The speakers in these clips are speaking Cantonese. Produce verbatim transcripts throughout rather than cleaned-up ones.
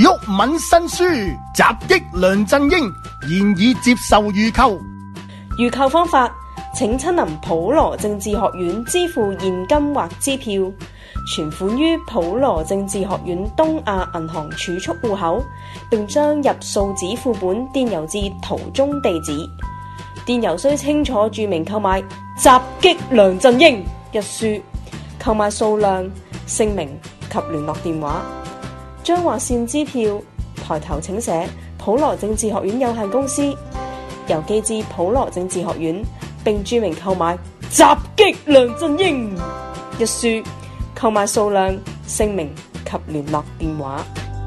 余旭敏新書襲擊梁振英，現已接受預購。 預購方法，請親臨普羅政治學院支付現金或支票，存款於普羅政治學院東亞銀行儲蓄戶口，並將入數紙副本電郵至圖中地址。電郵須清楚註明購買襲擊梁振英一書，購買數量、姓名及聯絡電話。將劃線支票抬頭請寫普羅政治學院有限公司，郵寄至普羅政治學院，並註明購買襲擊梁振英一書，購買數量、姓名及聯絡電話。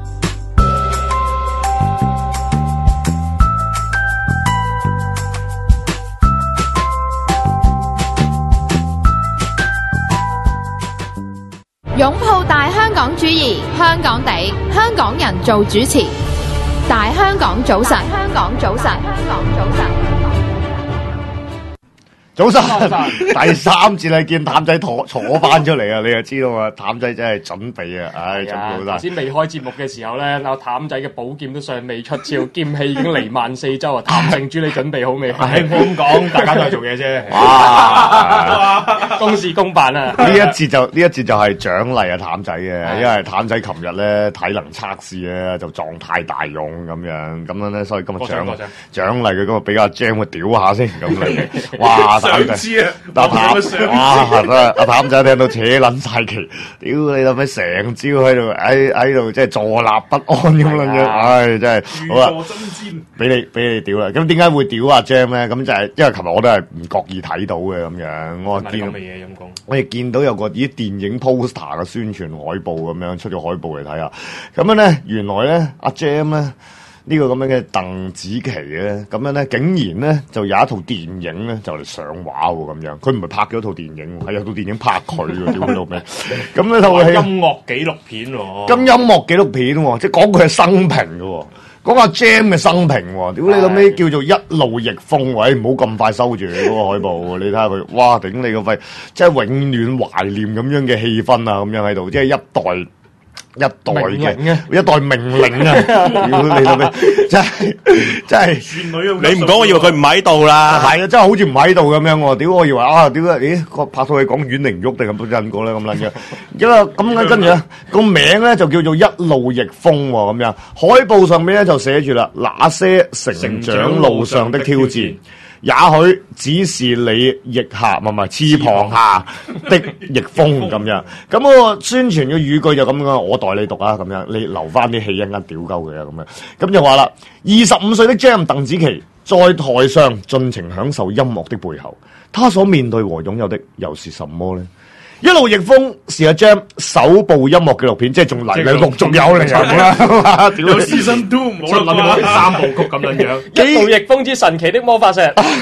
擁抱大香港主義，香港地，香港人做主持。大香港早晨，香港早晨，香港早晨。 早晨，第三次你見譚仔坐坐翻出嚟啊！你就知道啊，譚仔真係準備啊！唉，準備好晒。 頭先未開節目嘅時候咧，阿譚仔嘅寶劍都尚未出鞘，劍氣已經彌漫四周啊！譚正珠，你準備好未？ 係冇咁講，大家都係做嘢啫。 哇！ 公事公辦啊！ 呢一節就呢一節就係獎勵啊譚仔嘅，因為譚仔琴日咧體能測試咧就狀態大勇咁樣，咁樣咧所以今日獎獎勵佢今日俾阿 Jam 去屌下先咁嚟。哇！ 想知啊！ 阿譚，哇！阿譚仔聽到扯撚晒旗，屌你諗咩？成朝喺度喺喺度即係坐立不安咁樣樣，唉，真係好啦！俾你俾你屌啦！咁點解會屌阿 Jam 咧？咁就係因為琴日我都係唔覺意睇到嘅咁樣，我見我哋見到有個啲電影 poster 嘅宣傳海報咁樣出咗海報嚟睇下，咁樣咧原來咧阿 Jam 咧。呢個咁樣嘅鄧紫棋咧，咁樣咧竟然咧就有一套電影咧就嚟上畫喎咁樣，佢唔係拍咗套電影，係有套電影拍佢喎，屌佢老味！咁呢套戲音樂紀錄片喎， 咁音樂紀錄片喎，即係講佢係生平嘅喎，講阿 Jam 嘅生平喎，屌你老味叫做一路逆風，喂唔好咁快收住你嗰個海報，你睇下佢，哇頂你個肺，即係永遠懷念咁樣嘅氣氛啊，咁樣喺度，即係一代。一代嘅一代命令啊！屌你老味，真係真係孫女啊！ 你唔講，我以為佢唔喺度啦。 係啊，真係好似唔喺度咁樣喎！屌，我以為啊，屌啊，咦個拍套戲講阮玲玉定咁印過咧咁撚嘅，因為咁咧跟住咧個名咧就叫做一路逆風喎咁樣，海報上面咧就寫住啦，那些成長路上的挑戰。也許只是你腋下，唔係唔係翅膀下的逆風咁樣。咁個宣傳嘅語句就咁樣，我代你讀啊咁樣，你留翻啲氣一陣間屌鳩佢啊咁樣。咁就話啦，二十五歲的 Jam 鄧紫棋在台上盡情享受音樂的背後，他所面對和擁有的又是什麼呢？一路逆風是阿 Jam 首部音樂紀錄片，即係仲嚟嚟陸續有嚟啦， 有 season two 唔好諗到三部曲咁樣樣。 一路逆風之神奇的魔法石，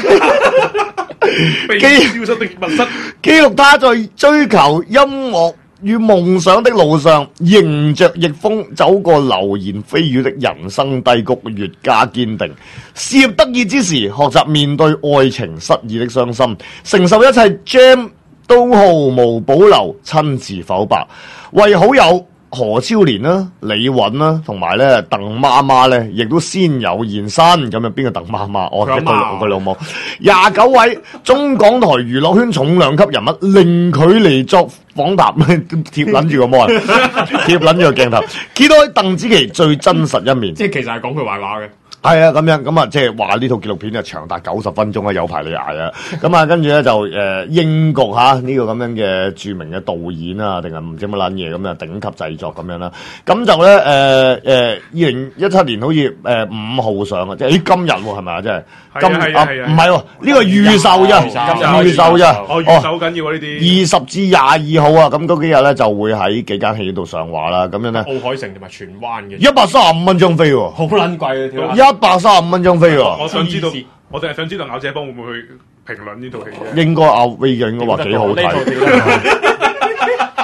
被消失的密室， 記錄他在追求音樂與夢想的路上，迎着逆風走過流言蜚語的人生低谷，越加堅定。事業得意之時，學習面對愛情失意的傷心，承受一切 Jam。都毫無保留親自剖白，為好友何超蓮啦、李韻啦，同埋咧鄧媽媽咧，亦都先有現身。咁樣邊個鄧媽媽？我一個佢老母，廿九位中港台娛樂圈重量級人物，零距離作訪談，貼撚住個魔人，貼撚住個鏡頭，揭開鄧紫棋最真實一面。 即係其實係講佢壞話嘅。 係啊，咁樣咁啊，即係話呢套紀錄片就長達九十分鐘啊，有排你捱啊！咁啊，跟住咧就誒、呃、英國嚇呢、這個咁樣嘅著名嘅導演啊，定係唔知乜撚嘢咁啊，頂級製作咁樣啦。咁就咧誒誒，二零一七年好似誒五號上啊，即係咦今日喎係咪啊？即係今啊唔係喎，呢個預售啫，預售啫。 哦，預售緊要啊呢啲。二十至廿二號啊，咁嗰幾日咧就會喺幾間戲院度上畫啦。咁樣咧， 奧海城同埋荃灣嘅一百三十五蚊張飛喎， 好撚貴啊條。 一百三十五蚊張飛喎。 我想知道，我淨係想知道咬姐幫會唔會去評論呢套戲啫。 應該阿威嘅應該話幾好睇。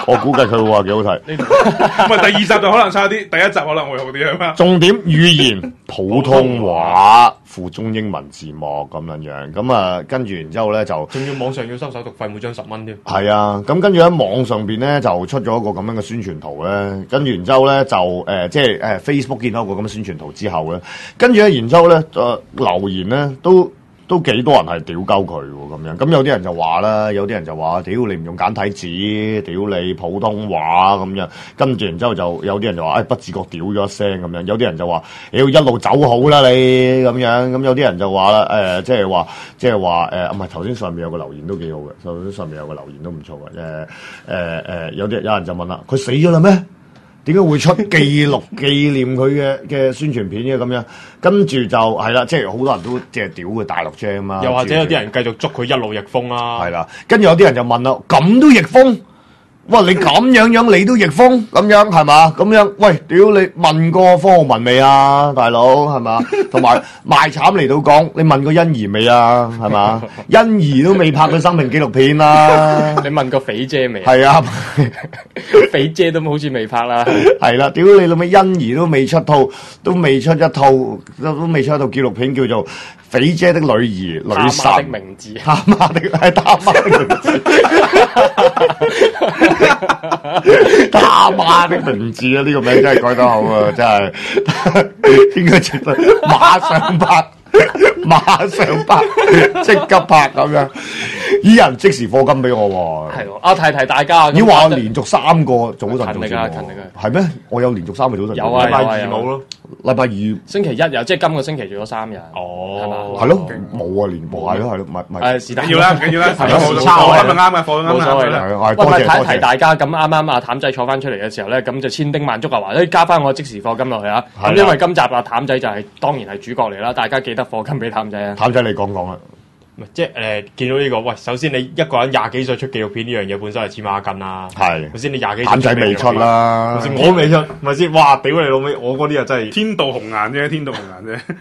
我估計佢會話幾好睇。 唔係第二集就可能差啲，第一集可能會好啲啊嘛。 重點語言普通話附中英文字幕咁樣樣，咁啊跟住然之後咧就仲要網上要收手續費，每張十蚊添。 係啊，咁跟住喺網上邊咧就出咗一個咁樣嘅宣傳圖咧，跟住然之後咧就誒、呃、即係誒、呃、Facebook 見到一個咁嘅宣傳圖之後咧，跟住咧然之後咧誒、呃、留言咧都。都幾多人係屌鳩佢喎咁樣，咁有啲人就話啦，有啲人就話屌你唔用簡體字，屌你普通話咁樣，跟住然之後就有啲人就話誒、哎、不自覺屌咗一聲咁樣，有啲人就話屌一路走好啦你咁樣，咁有啲人就話啦誒，即係話即係話誒，唔係頭先上面有個留言都幾好嘅，頭先上面有個留言都唔錯嘅，誒誒誒，有啲有人就問啦，佢死咗啦咩？點解會出記錄紀念佢嘅嘅宣傳片嘅咁樣？跟住就係啦，即係好多人都即係屌佢大陸啫嘛。 又或者有啲人繼續捉佢一路逆風啦。 係啦，跟住有啲人就問啦，咁都逆風？哇！你咁樣樣你都逆風咁樣係嘛？咁樣喂，屌你問過方浩文未啊，大佬係嘛？同埋賣慘嚟到講，你問過欣宜未啊？係嘛？欣宜都未拍過生命紀錄片啦。 你問過肥姐未？ 係啊， 肥姐都好似未拍啦。 係啦，屌你老味，欣宜都未出套，都未出一套，都都未出一套紀錄片叫做《肥姐的女兒》女神他媽的名字， 他媽的係他媽的名字，他媽的名字啊！呢、這個名真係改得好啊，真係應該絕對馬上拍。馬上拍，即刻拍咁樣，依人即時課金俾我喎。 係喎，啊提提大家， 你話我連續三個早晨做勤力啊，勤力啊， 係咩？我有連續三個早晨， 有啊， 禮拜二冇咯， 禮拜二星期一有，即係今個星期做咗三日。 哦， 係咯，冇啊，連播係咯係咯，唔係唔係。 誒是但， 唔緊要啦，唔緊要啦， 係咯， 課差課金就啱嘅，課金啱冇所謂啦。 係， 喂， 多謝提多謝。 提大家，咁啱啱阿譚仔坐翻出嚟嘅時候咧，咁就千叮萬囑啊，話誒加翻我即時課金落去啊。咁因為今集阿譚仔就係當然係主角嚟啦，大家記得課金俾譚仔啊。 譚仔你講講啦。 即係誒、呃、見到呢、這個，喂，首先你一個人廿幾歲出紀錄片呢樣嘢本身係黐孖筋啦， 係， 首先你廿幾歲譚仔未出啦， 頭先我未出，咪先，哇，屌你老味，我嗰啲啊真係天道紅顏啫，天道紅顏啫，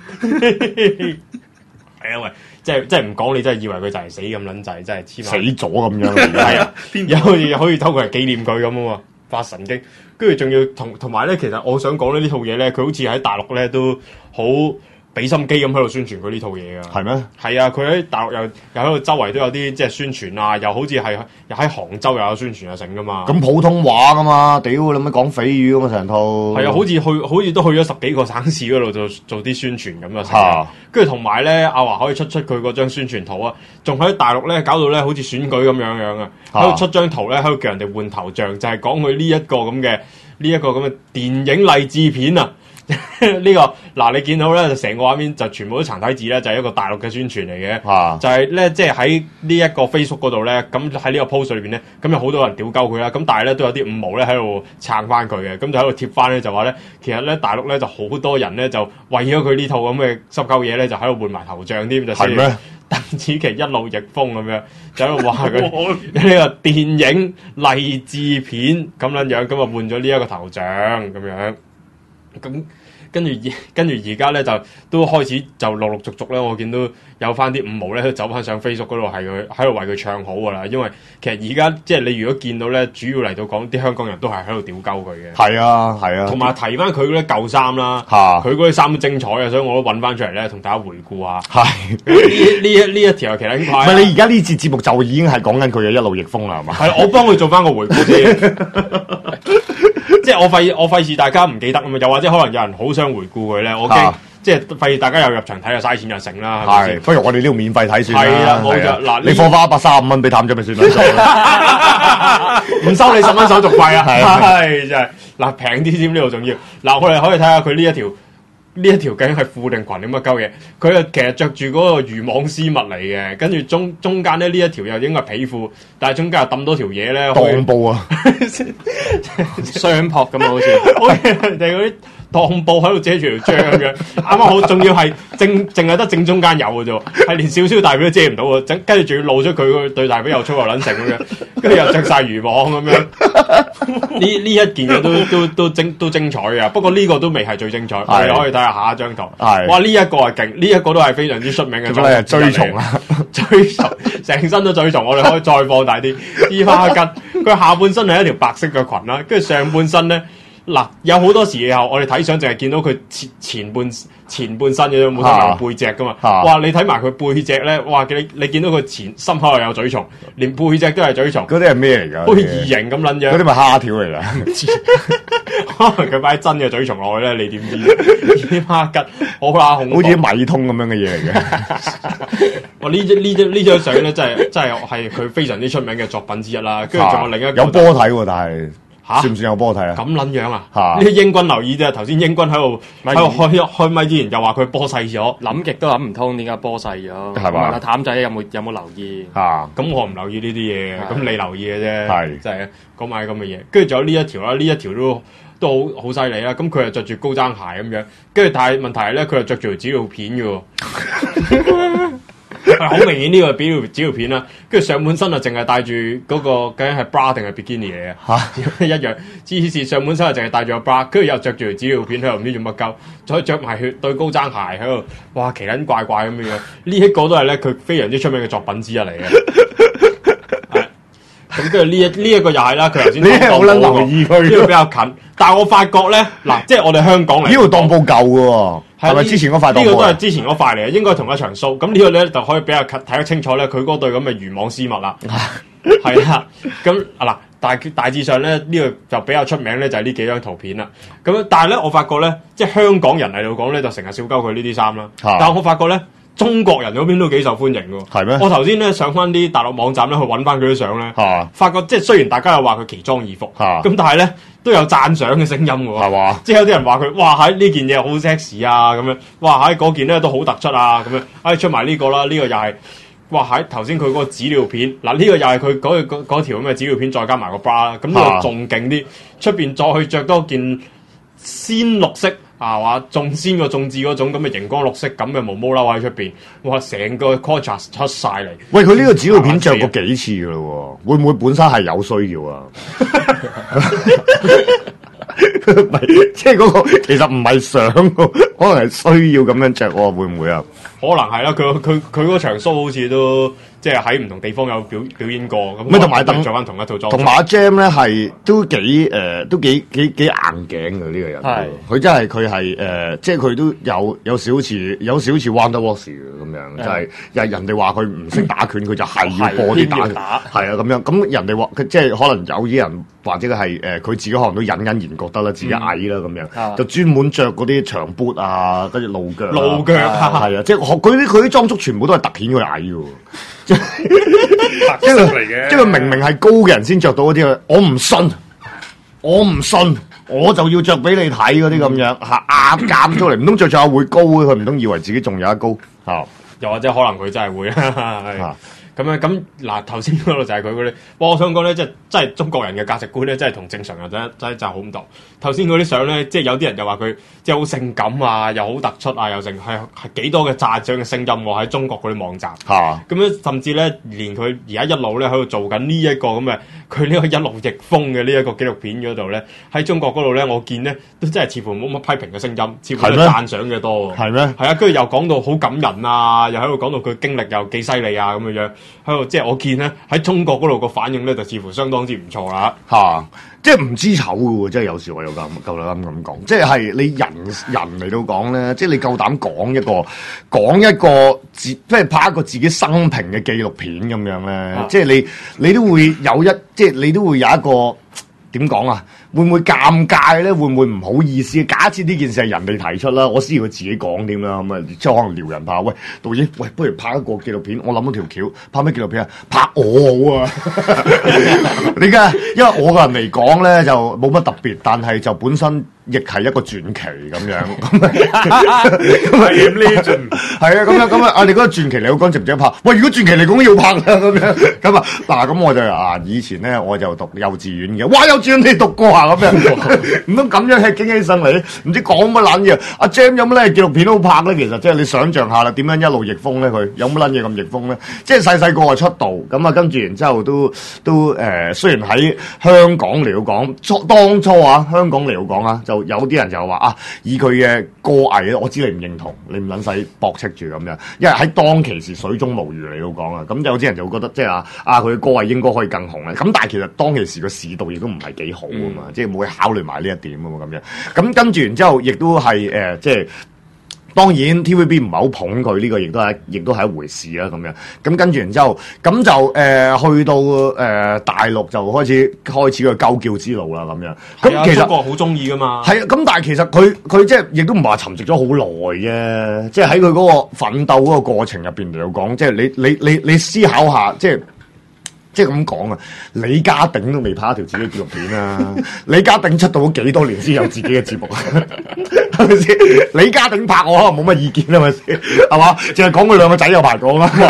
係啊喂，即係即係唔講你真係以為佢就係死咁撚滯，真係黐孖死咗咁樣，係啊， 有可以可以偷佢嚟紀念佢咁啊嘛，發神經，跟住仲要同同埋咧，其實我想講咧呢套嘢咧，佢好似喺大陸咧都好俾心機咁喺度宣傳佢呢套嘢噶， 係咩？ 係啊，佢喺大陸又又喺度周圍都有啲即係宣傳啊，又好似係又喺杭州又有宣傳啊成噶嘛。 咁普通話噶嘛，屌你咪講匪語噶嘛成套。 係啊，好似去好似都去咗十幾個省市嗰度做做啲宣傳咁啊成。跟住同埋咧，阿華可以出出佢嗰張宣傳圖啊，仲喺大陸咧搞到咧好似選舉咁樣樣啊，喺度出張圖咧喺度叫人哋換頭像，就係講佢呢一個咁嘅呢一個咁嘅電影勵志片啊。呢、這個嗱，你見到咧就成個畫面就全部都殘體字咧，就係、是、一個大陸嘅宣傳嚟嘅， 啊、 就係咧即係喺呢一個 Facebook 嗰度咧，咁喺呢個 post 裏邊咧，咁有好多人屌鳩佢啦，咁但係咧都有啲五毛咧喺度撐翻佢嘅，咁就喺度貼翻咧就話咧，其實咧大陸咧就好多人咧就為咗佢呢套咁嘅濕鳩嘢咧，就喺度換埋頭像添，就係咩？鄧紫棋一路逆風咁樣，就喺度話佢呢個電影勵志片咁樣樣，咁啊換咗呢一個頭像咁樣。咁跟住而跟住而家咧就都開始就陸陸續續咧，我見到有翻啲五毛咧，都走翻上 Facebook 嗰度，係佢喺度為佢唱好噶啦。因為其實而家即係你如果見到咧，主要嚟到講啲香港人都係喺度屌鳩佢嘅。 係啊係啊， 同埋提翻佢嗰啲舊衫啦，佢嗰啲衫都精彩啊，所以我都揾翻出嚟咧，同大家回顧下。係呢呢一呢一條其實應該唔係你而家呢節節目就已經係講緊佢嘅一路逆風啦，係嘛？ 係我幫佢做翻個回顧先。即係我費我費事大家唔記得啊嘛，又或者可能有人好想回顧佢咧，我驚、啊、即係費事大家又入場睇又嘥錢又成啦，係咪先？ 不如我哋呢度免費睇算啦。係啦，冇錯。嗱，你放翻一百三十五蚊俾譚仔咪算啦， 唔收你十蚊手續費啊！係真係嗱平啲添，呢度仲要嗱，我哋可以睇下佢呢一條呢一條究竟係褲定裙咁嘅鳩嘢？佢啊其實着住嗰個漁網絲襪嚟嘅，跟住中中間咧呢一條又應該係皮褲，但係中間又揼多條嘢咧， 當布啊， 雙撲咁啊，好似好似人哋嗰啲當布喺度遮住條章咁樣，啱啱好，仲要係正淨係得正中間有嘅啫，係連少少大髀都遮唔到喎，跟住仲要露出佢個對大髀又粗又撚成咁樣，跟住又着晒漁網咁樣。呢呢一件嘢都都都精都精彩嘅，不過呢個都未係最精彩，我哋可以睇下下一張圖。哇！呢、這、一個係勁，呢、這、一個都係非常之出名嘅。 係追蟲啊！ 追蟲，成身都追蟲。我哋可以再放大啲。伊花吉，佢下半身係一條白色嘅裙啦，跟住上半身咧，嗱有好多時候我哋睇相淨係見到佢前前半前半身嘅，冇睇埋背脊噶嘛。哇！你睇埋佢背脊咧，哇！你你見到佢前心口又有嘴蟲，連背脊都係嘴蟲。 嗰啲係咩嚟㗎？ 好似異形咁撚樣。 嗰啲咪蝦條嚟㗎？ 可能佢擺真嘅嘴蟲落去咧，你點知？伊花吉好啦，好似米通咁樣嘅嘢嚟嘅。 哇！呢張呢張呢張相咧，真係真係係佢非常之出名嘅作品之一啦。跟住仲有另一個有波睇喎，但係。算唔算有波睇啊？ 咁撚樣啊！呢啲英軍留意啫，頭先英軍喺度喺度開開咪之前又話佢波細咗， 諗極都諗唔通點解波細咗。係嘛？阿譚仔有冇有冇留意？ 啊！咁我唔留意呢啲嘢，咁你留意嘅啫。係，就係講埋咁嘅嘢。跟住仲有呢一條啦，呢一條都都好好犀利啦。咁佢係着住高踭鞋咁樣，跟住但係問題係咧，佢係着住條紙尿片嘅喎。好明顯呢個係紙尿紙尿片啦，跟住上半身啊，淨係戴住嗰個究竟係 bra 定係 bikini 嚟嘅？一樣，只是上半身啊，淨係戴住個 bra，跟住又着住條紙尿片喺度，唔知做乜鳩，再着埋血對高踭鞋喺度，哇奇撚怪怪咁樣樣。呢一個都係咧佢非常之出名嘅作品之一嚟嘅。係，咁跟住呢一呢一個又係啦，佢頭先你好撚留意佢，呢個比較近，但係我發覺咧，嗱，即係我哋香港嚟，呢個當鋪舊嘅喎。係咪之前嗰塊？ 呢個都係之前嗰塊嚟嘅，應該同一場 show。咁呢個咧就可以比較睇得清楚咧，佢嗰對咁嘅漁網絲襪啦。係啦，咁啊嗱，大大致上咧呢、這個就比較出名咧，就係、是、呢幾張圖片啦。咁但係咧，我發覺咧，即係香港人嚟到講咧，就成日笑鳩佢呢啲衫啦。但係我發覺咧，中國人嗰邊都幾受歡迎嘅。係咩？我頭先咧上翻啲大陸網站咧去揾翻佢啲相咧，發覺即係雖然大家又話佢奇裝異服，咁但係咧。都有讚賞嘅聲音嘅喎，係嘛？即係有啲人話佢，哇喺呢件嘢好 sexy 啊咁樣，哇喺嗰件咧都好突出啊咁樣，哎出埋呢個啦，呢、這個又係，哇喺頭先佢嗰個紙尿片，嗱、這、呢個又係佢嗰嗰嗰條咁嘅紙尿片，再加埋個 bra 啦，咁呢個仲勁啲，出邊再去着多件鮮綠色啊話仲鮮過眾志嗰種咁嘅熒光綠色咁嘅毛毛褸喺出邊，哇成個 contrast 出晒嚟。 喂，佢呢個紙尿片着過幾次嘅咯喎，會唔會本身係有需要啊？唔係，即係嗰個其實唔係想，可能係需要咁樣着喎，會唔會啊？ 可能係啦，佢佢佢嗰場 show 好似都即係喺唔同地方有表表演過咁。 咪同埋等着翻同一套裝。 同埋阿 Jam 咧係都幾誒、呃，都幾幾幾硬頸嘅呢、這個人。係，佢真係佢係誒，即係佢都有有少似有少似 Wonder Wars 嘅咁樣，就係又係人哋話佢唔識打拳，佢就係要播啲打拳。係啊，咁樣咁人哋話佢即係可能有啲人或者係誒，佢自己可能都隱隱然覺得啦，自己矮啦咁樣，嗯、就專門着嗰啲長 boot 啊，跟住露腳。 露腳係啊，即係佢啲佢啲裝束全部都係突顯佢矮嘅。即係嚟嘅，即係佢明明係高嘅人先着到嗰啲啊！我唔信，我唔信，我就要着俾你睇嗰啲咁樣嚇，壓減出嚟，唔通着着下會高？佢唔通以為自己仲有一高嚇？ 又或者可能佢真係會啊？咁樣咁嗱，頭先嗰度就係佢嗰啲，我想講咧，即係真係中國人嘅價值觀咧，真係同正常人真真真係好唔同。頭先嗰啲相咧，即係有啲人又話佢即係好性感啊，又好突出啊，又成係係幾多嘅讚賞嘅聲音喎喺中國嗰啲網站。嚇、啊！咁樣甚至咧，連佢而家一路咧喺度做緊呢一個咁嘅，佢呢個一路逆風嘅呢一個紀錄片嗰度咧，喺中國嗰度咧，我見咧都真係似乎冇乜批評嘅聲音，似乎都讚賞嘅多。係咩？係啊，跟住又講到好感人啊，又喺度講到佢經歷又幾犀利啊咁樣樣。喺度即係我見咧喺中國嗰度個反應咧就似乎相當之唔錯啦嚇，即係唔知醜嘅喎，即係有時我又咁夠膽咁講，即係你人人嚟到講咧，即係你夠膽講一個講一個自即係拍一個自己生平嘅紀錄片咁樣咧，啊、即係你你都會有一即係你都會有一個點講啊？會唔會尷尬咧？會唔會唔好意思？假設呢件事係人哋提出啦，我先要佢自己講點啦，咁啊，即係可能撩人拍。喂，導演，喂，不如拍一個紀錄片。我諗到條橋，拍咩紀錄片啊？拍我好啊！你嘅因為我個人嚟講咧就冇乜特別，但係就本身亦係一個傳奇咁樣。咁啊 Legend 係啊，咁樣咁啊，啊你覺得傳奇嚟講值唔值得拍？喂，如果傳奇嚟講要拍啦咁樣，咁啊嗱，咁我就啊以前咧我就讀幼稚園嘅，哇幼稚園你讀過啊咁樣，唔通咁樣吃驚起上嚟？唔知講乜撚嘢？阿 Jam 有乜咧紀錄片好拍咧？其實即係你想象下啦，點樣一路逆風咧？佢有乜撚嘢咁逆風咧？即係細細個就出道，咁啊跟住然之後都都誒、呃，雖然喺香港嚟講，初當初啊香港嚟講啊，就有啲人就話啊，以佢嘅歌藝，我知你唔認同，你唔撚使駁斥住咁樣，因為喺當其時水中無魚嚟到講啊，咁有啲人就會覺得即係啊啊佢嘅歌藝應該可以更紅咧，咁但係其實當其時個市道亦都唔係幾好啊嘛，嗯、即係冇去考慮埋呢一點啊嘛咁樣，咁跟住然之後亦都係誒、呃、即係。當然 T V B 唔係好捧佢呢、這個，亦都係亦都係一回事啦咁樣。咁跟住然之後，咁就誒、呃、去到誒、呃、大陸就開始開始個鳩叫之路啦咁樣。咁、 啊、 其實中國好中意噶嘛。係啊，咁但係其實佢佢即係亦都唔係話沉寂咗好耐啫。即係喺佢嗰個奮鬥嗰個過程入邊嚟講，即係你你你你思考下，即係。即係咁講啊，李家鼎都未拍一條自己紀錄片啊！李家鼎出道咗幾多年先有自己嘅節目，係咪先？李家鼎拍我可能冇乜意見啊，係咪先？係嘛？淨係講佢兩個仔有排講啦。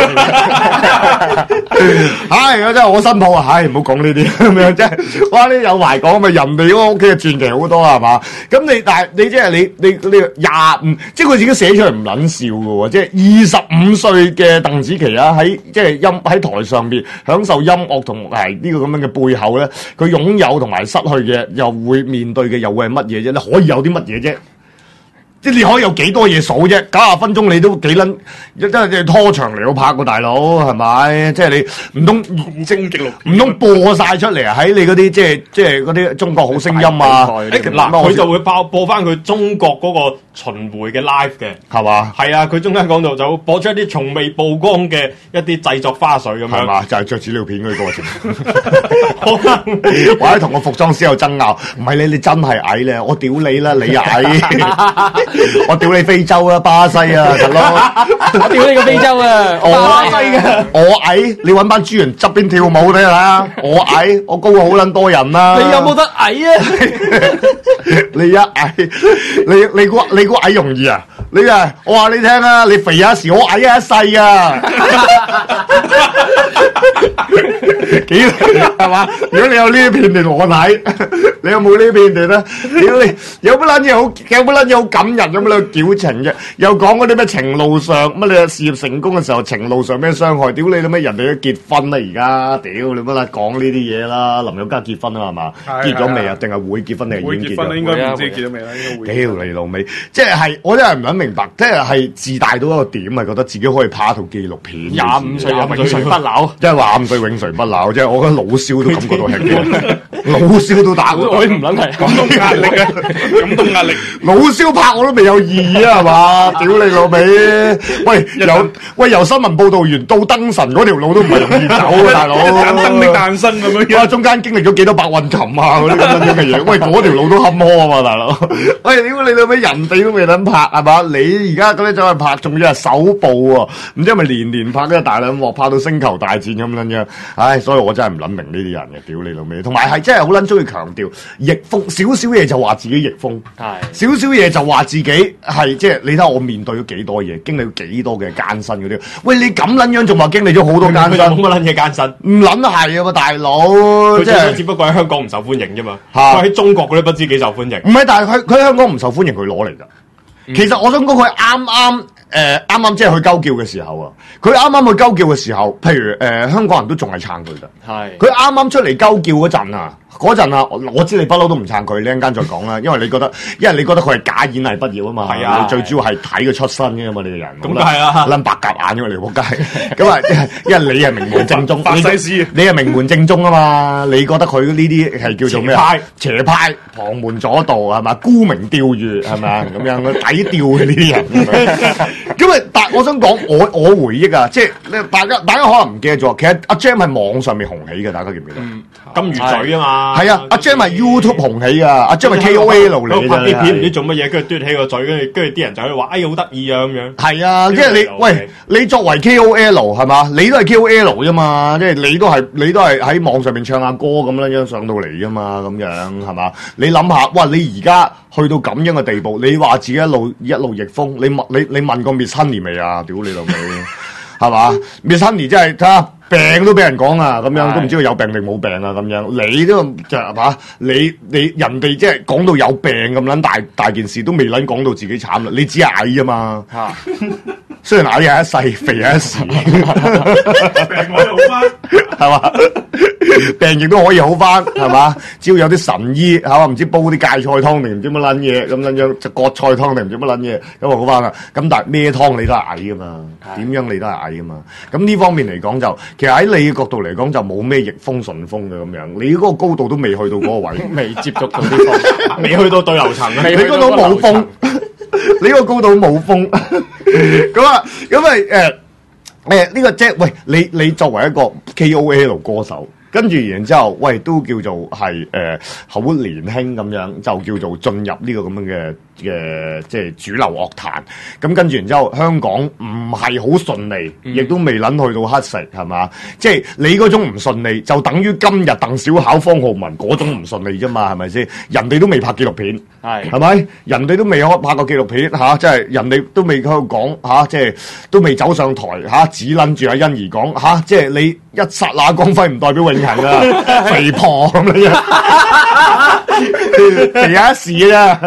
唉，真係我新抱啊！唉，唔好講呢啲咁樣，真係哇！呢有排講咪人哋嗰個屋企嘅傳奇好多係嘛？咁你但係你即係你你你廿五，即係佢自己寫出嚟唔撚笑嘅喎，即係二十五歲嘅鄧紫棋啊，喺即係音喺台上邊享受音樂同埋呢個咁樣嘅背後咧，佢擁有同埋失去嘅，又會面對嘅，又會係乜嘢啫？你可以有啲乜嘢啫？即係你可以有幾多嘢數啫？九十分鐘你都幾撚，真係拖長嚟到拍個大佬係咪？即係你唔通精極唔通播晒出嚟啊？喺你嗰啲即係即係嗰啲中國好聲音啊？ 誒嗱，佢就會播播翻佢中國嗰個巡迴嘅 live 嘅，係嘛？係啊，佢中間講到就播出一啲從未曝光嘅一啲製作花絮咁樣，係嘛？就係着紙尿片嗰啲過程，或者同個服裝師有爭拗，唔係你你真係矮咧，我屌你啦，你矮。我屌你非洲啊，巴西啊，大佬！ 我屌你個非洲啊，巴西嘅。 我矮，你搵班豬人側邊跳舞睇下啦。我矮，我高過好撚多人啦。 你有冇得矮啊？ 你一矮，你你估你估矮容易啊？你啊，我話你聽啊，你肥一時，我矮一世啊。幾係嘛？如果你有呢啲片段我睇，你有冇呢啲片段咧？屌你，有乜撚嘢好？有乜撚嘢好感人？有乜撚矯情啫？又講嗰啲咩情路上乜？你事業成功嘅時候，情路上咩傷害？屌你老咩？人哋都結婚啦，而家屌你乜撚講呢啲嘢啦？林宥嘉結婚啦係嘛？結咗未啊？定係會結婚定係已經結咗？會結婚啦，應該唔知結咗未啦？應該會。屌你老味，即係我真係唔諗明白，即係係自大到一個點，係覺得自己可以拍一套紀錄片。 廿五歲永垂不朽， 即係話五歲永垂不朽，即係我覺得老蕭都感覺到吃驚，老蕭都打過。 我唔撚係感動壓力啊！感動壓力， 老蕭拍我都未有意義啊，係嘛？屌你老味！喂，由喂由新聞報導員到燈神嗰條路都唔係容易走啊，大佬！ 盞燈的誕生咁樣， 哇！中間經歷咗幾多白運琴啊，嗰啲咁樣嘅嘢。喂，嗰條路都坎坷啊嘛，大佬！喂，屌你老味，人哋都未撚拍係嘛？你而家咁樣走去拍，仲要係首部喎，唔知係咪年年拍嘅大兩鑊，拍到星球大戰咁樣樣？唉，所以我真係唔諗明呢啲人嘅，屌你老味！同埋係真係好撚中意強調逆風，少少嘢就話自己逆風，係少少嘢就話自己係即係你睇下我面對咗幾多嘢，經歷咗幾多嘅艱辛嗰啲。喂，你咁撚樣仲話經歷咗好多艱辛？ 冇乜撚嘢艱辛， 唔撚係啊嘛，大佬！ 佢即係只不過喺香港唔受歡迎啫嘛，佢喺中國嗰啲不知幾受歡迎。 唔係，但係佢佢喺香港唔受歡迎，佢攞嚟㗎。其實我想講佢啱啱誒啱啱即係去鳩叫嘅時候啊，佢啱啱去鳩叫嘅時候，譬如誒、呃、香港人都仲係撐佢㗎。係佢啱啱出嚟鳩叫嗰陣啊，嗰陣啊，我知你不嬲都唔撐佢，你一陣間再講啦。因為你覺得，因為你覺得佢係假演藝畢業啊嘛。係啊，你最主要係睇佢出身嘅嘛，你個人。咁梗係啦，撚白鴿眼㗎嘛，你仆街。咁啊，因為你係名門正宗，法西斯，你係名門正宗啊嘛，你覺得佢呢啲係叫做咩啊？斜派、旁門左道係嘛？沽名釣譽係咪啊？咁樣底釣嘅呢啲人。咁為但我想講，我我回憶啊，即係大家大家可能唔記得咗，其實阿 Jam 係網上面紅起嘅，大家記唔記得？ 嗯、金魚嘴啊嘛， 係啊，阿 Jam 係 YouTube 紅起啊，阿 Jam 係 K O L 嚟嘅， 拍啲片唔知做乜嘢，跟住嘟起個嘴，跟住跟住啲人就喺度話，哎好得意啊咁樣。 係啊，即係你喂，你作為 K O L 係嘛，你都係 K O L 啫嘛，即係你都係你都係喺網上面唱下歌咁樣樣上到嚟啫嘛，咁樣係嘛？你諗下，哇！你而家去到咁樣嘅地步，你話自己一路一路逆風，你問你你問過 Miss Honey 未啊？屌你老味，係嘛？Miss Honey 真係睇下病都俾人講啊，咁樣都唔知佢有病定冇病啊，咁樣你都就係嘛？你你人哋即係講到有病咁撚大大件事，都未撚講到自己慘啦，你只係矮啫嘛。嚇，雖然矮係一世，肥係一時， 病我又好翻， 係嘛？病亦都可以好翻，係嘛？只要有啲神醫，係嘛？唔知煲啲芥菜湯定唔知乜撚嘢咁樣樣，就葛菜湯定唔知乜撚嘢，咁啊好翻啦。咁但係咩湯你都係矮噶嘛？點樣你都係矮噶嘛？咁呢方面嚟講就，其實喺你嘅角度嚟講就冇咩逆風順風嘅咁樣，你嗰個高度都未去到嗰個位， 未接觸到啲風， 未去到對流層， 你嗰度冇風，你個高度冇風，咁啊，咁咪誒誒呢個即係喂，你你作為一個 K O L 歌手。跟住然之後，喂都叫做係誒好年輕咁樣，就叫做進入呢個咁樣嘅嘅即係主流樂壇。咁跟住然之後，香港唔係好順利，亦、嗯、都未撚去到黑食係嘛？即係你嗰種唔順利，就等於今日鄧小巧、方浩文嗰種唔順利啫嘛？係咪先？人哋都未拍紀錄片，係係咪？人哋都未開拍過紀錄片嚇，即係人哋都未喺度講嚇，即係都未走上台嚇，只撚住阿欣宜講嚇，即係你一剎那光輝唔代表永恆啊，肥婆咁樣，肥下一時啦。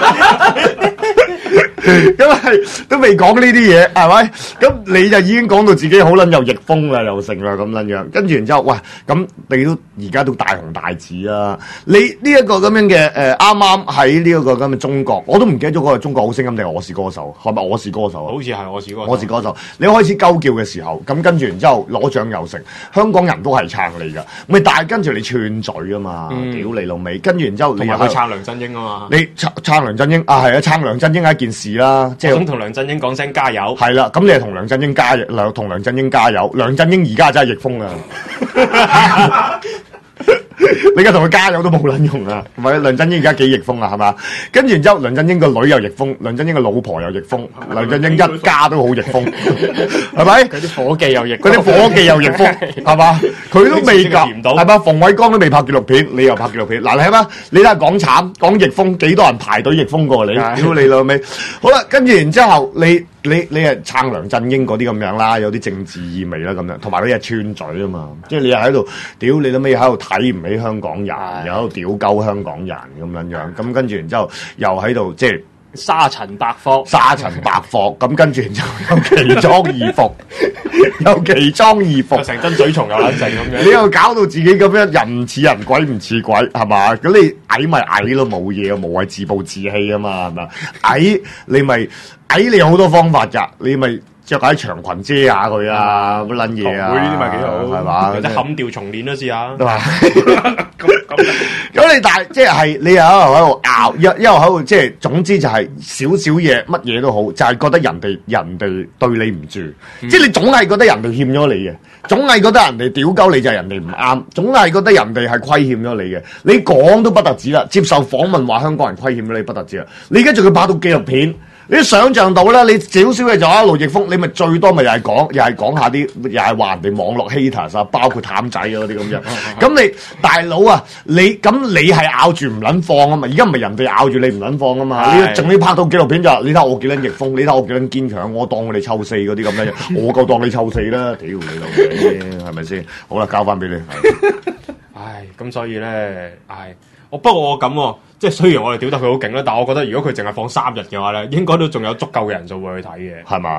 因為都未講呢啲嘢，係咪？咁你就已經講到自己好撚又逆風啦，又成啦咁撚樣。跟住然之後，喂，咁你都而家都大紅大紫啦。你呢一個咁樣嘅誒，啱啱喺呢一個咁嘅中國，我都唔記得咗嗰個中國好聲音定係我是歌手，係咪我是歌手啊？ 好似係我是歌手。 我是歌手。你開始鳩叫嘅時候，咁跟住然之後攞獎又成，香港人都係撐你㗎。咪但係跟住你串嘴啊嘛，屌、嗯、你老味。跟住然之後你又去撐梁振英啊嘛。 你撐撐梁振英啊，係啊，撐梁振英係一件事啦，即係想同梁振英講聲加油。係啦，咁你係同梁振英加油，同梁振英加油。梁振英而家真係逆風啊！你而家同佢加油都冇撚用啊！唔係梁振英而家幾逆風啊？係嘛？跟住然之後，梁振英個女又逆風，梁振英個老婆又逆風，梁振英一家都好逆風，係咪？ 嗰啲伙計又逆， 嗰啲伙計又逆風，係嘛？佢都未夾，係嘛？馮偉剛都未拍紀錄片，你又拍紀錄片。嗱，你睇下，你睇下講慘講逆風，幾多人排隊逆風過你？屌你老味！好啦，跟住然之後你。你你係撐梁振英嗰啲咁樣啦，有啲政治意味啦咁樣，同埋你係串嘴啊嘛，即係你又喺度屌你老尾喺度睇唔起香港人，又喺度屌鳩香港人咁樣樣，咁跟住然之後又喺度即係沙塵白霍， 沙塵白霍，咁跟住然之後又奇裝異服，又奇裝異服， 成真嘴蟲又撚正咁樣， 你又搞到自己咁樣人唔似人，鬼唔似鬼，係嘛？咁你矮咪矮咯，冇嘢，無謂自暴自棄啊嘛，係咪？矮你咪。矮你有好多方法㗎，你咪着下啲長裙遮下佢啊，乜撚嘢啊？ 會呢啲咪幾好， 係嘛？ 或者冚掉重練都試下， 係嘛？咁咁咁你但係即係你又喺度拗，一一路喺度即係總之就係少少嘢，乜嘢都好，就係、是、覺得人哋人哋對你唔住，嗯、即係你總係覺得人哋欠咗你嘅，總係覺得人哋屌鳩你就係人哋唔啱，總係覺得人哋係虧欠咗你嘅。你講都不特止啦，接受訪問話香港人虧欠咗你不特止啦，你而家仲要拍到紀錄片。你都想象到啦，你少少嘅就一路逆風，你咪最多咪又係講，又係講下啲，又係話人哋網絡 haters 啊，包括譚仔嗰啲咁樣。咁你大佬啊，你咁你係咬住唔撚放啊嘛，而家唔係人哋咬住你唔撚放啊嘛，你仲要拍到紀錄片就話，你睇我幾撚逆風，你睇我幾撚堅強，我當我哋臭四嗰啲咁樣，我夠當你臭四啦，屌你老味，係咪先？好啦，交翻俾你。 唉，咁所以咧，唉，我不過我咁喎。即係雖然我哋屌得佢好勁啦，但係我覺得如果佢淨係放三日嘅話咧，應該都仲有足夠嘅人數會去睇嘅， 係嘛？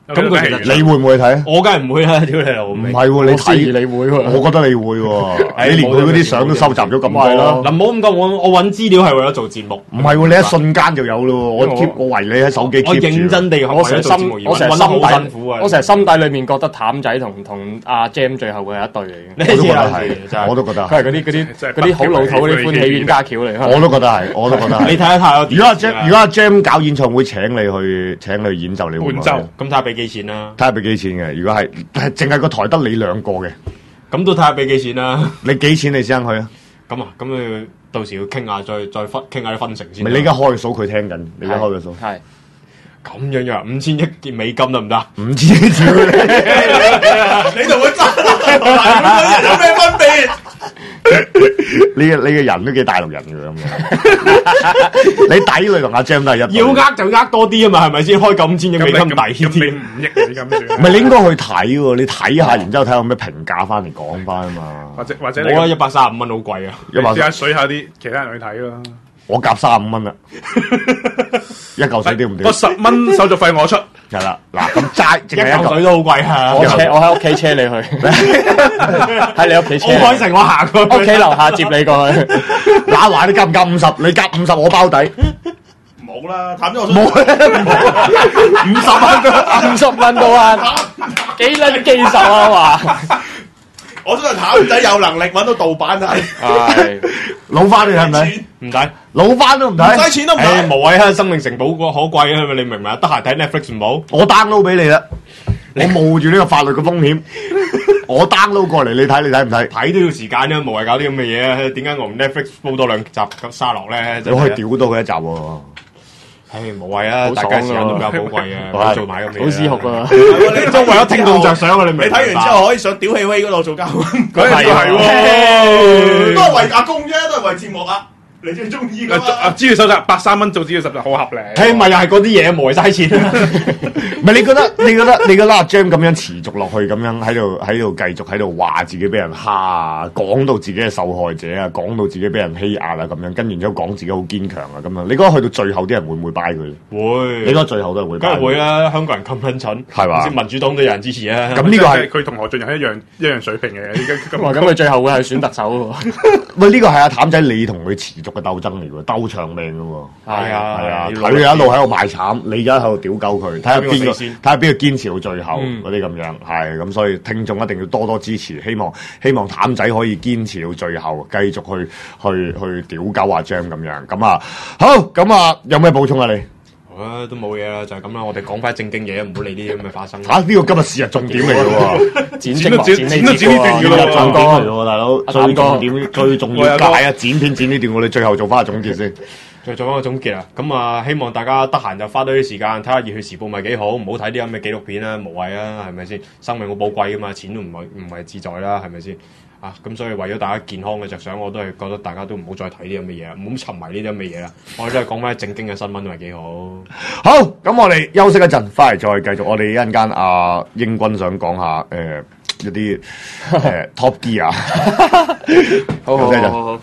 咁佢其實你會唔會睇？ 我梗係唔會啦，屌你老味！ 唔係喎，你睇你會喎， 我覺得你會喎。你連佢嗰啲相都收集咗咁多啦。 嗱，唔好咁講，我我揾資料係為咗做節目。 唔係喎，你一瞬間就有咯。我 keep 我為你喺手機 keep 我認真地， 我成日心，我成日心底辛苦啊！ 我成日心底裏面覺得譚仔同同阿 Jam 最後會係一對嚟嘅。 我都覺得係，我都覺得佢係嗰啲嗰啲嗰啲好老土嗰啲歡喜冤家橋嚟。 我都覺得係，我都覺得係。 你睇一睇， 如果阿 Jam 如果阿 Jam 搞演唱會請你去請你去演奏，你會唔會？ 咁睇下俾幾錢啦？ 睇下俾幾錢嘅？如果係係淨係個台得你兩個嘅， 咁都睇下俾幾錢啦。 你幾錢你先去啊？ 咁啊，咁你到時要傾下，再再分傾下啲分成先。 唔係你而家開個數，佢聽緊，你而家開個數。 係咁樣樣，五千億件美金得唔得？ 五千億條你， 你同佢爭，同埋咁多人有咩分別？ 你嘅你嘅人都幾大陸人嘅咁樣，你抵你同阿 Jam 都係一。 要呃就呃多啲啊嘛，係咪先？開咁五千億美金抵咁你添。 五億美金算。 唔係你應該去睇喎，你睇下，然之後睇下有咩評價翻嚟講翻啊嘛。 或者或者我覺得一百三十五蚊好貴啊！ 你試下水下啲其他人去睇咯。 我夾三十五蚊啦，一嚿水都唔掂。 個十蚊手續費我出。 係啦，嗱咁齋， 一嚿水都好貴啊！ 我車我喺屋企車你去，喺你屋企車。 我開城我行過屋企樓下接你過去。 嗱話你夾唔夾五十？你夾五十我包底。 冇啦，淡咗我冇，五十蚊都五十蚊到啊！幾撚記仇啊話！ 我真係譚仔有能力揾到盜版睇。 係老翻你係咪？ 唔使， 老翻都唔唔睇。 使錢都唔誒睇。 無謂啊！生命成寶可可貴啊！你明唔明啊？得閒睇 Netflix 唔好。 我 download 俾你啦，我冒住呢個法律嘅風險，我 download 過嚟，你睇你睇唔睇？ 睇都要時間啫，無謂搞啲咁嘅嘢啊！點解我唔 Netflix 煲多兩集咁沙落咧？ 你可以屌到佢一集喎。 唉，無謂啊！大家時間都比較寶貴嘅，唔好做埋咁嘅嘢。 好思學啊！ 你都為咗聽眾着想啊！你明？ 你睇完之後可以上屌氣威嗰度做嘉賓。 佢係喎，都係為阿公啫，都係為節目啊！你最中意噶嘛？ 資料搜集百三蚊做資料搜集好合理。 誒，咪又係嗰啲嘢，無謂嘥錢。 唔係你覺得你覺得你覺得阿 Jam 咁樣持續落去，咁樣喺度喺度繼續喺度話自己俾人蝦啊，講到自己係受害者啊，講到自己俾人欺壓啊，咁樣跟完之後講自己好堅強啊，咁樣你覺得去到最後啲人會唔會 buy 佢？ 會， 你覺得最後都係會 buy？ 梗係會啦！香港人咁撚蠢， 係嘛？ 民主黨都有人支持啊！ 咁呢個係佢同何俊仁一樣一樣水平嘅。而家哇！咁佢最後會係選特首喎。 喂，呢個係阿譚仔你同佢持續嘅鬥爭嚟喎，鬥長命嘅喎。 係啊係啊， 要佢一路喺度賣慘，你而家喺度屌鳩佢，睇下邊個邊個死先睇下邊個堅持到最後嗯嗰啲咁樣，係咁，所以聽眾一定要多多支持，希望希望譚仔可以堅持到最後，繼續去去去屌鳩阿 Jam 咁樣，咁啊好，咁啊有咩補充啊你？ 啊，都冇嘢啦，就係咁啦。我哋講翻正經嘢，唔好理啲咁嘅花生。 嚇！呢個今日是日重點嚟嘅喎， 剪剪都剪剪剪都剪呢段嘅咯喎重點嚟嘅喎，大佬阿最譚哥重點最重要界啊！剪片剪呢段，我哋最後做翻個總結先。 再做翻個總結啊！咁啊，希望大家得閒就花多啲時間睇下《熱血時報》咪幾好，唔好睇啲咁嘅紀錄片啦，無謂啊，係咪先？生命好寶貴噶嘛，錢都唔係唔係自在啦，係咪先？啊，咁所以為咗大家健康嘅着想，我都係覺得大家都唔好再睇啲咁嘅嘢，唔好沉迷呢啲咁嘅嘢啦。我哋都係講翻正經嘅新聞都係幾好。 好，咁我哋休息一陣，翻嚟再繼續。我哋一陣間阿英軍想講下誒、呃、一啲誒、呃、Top Gear 啊， 好好休息一陣好好。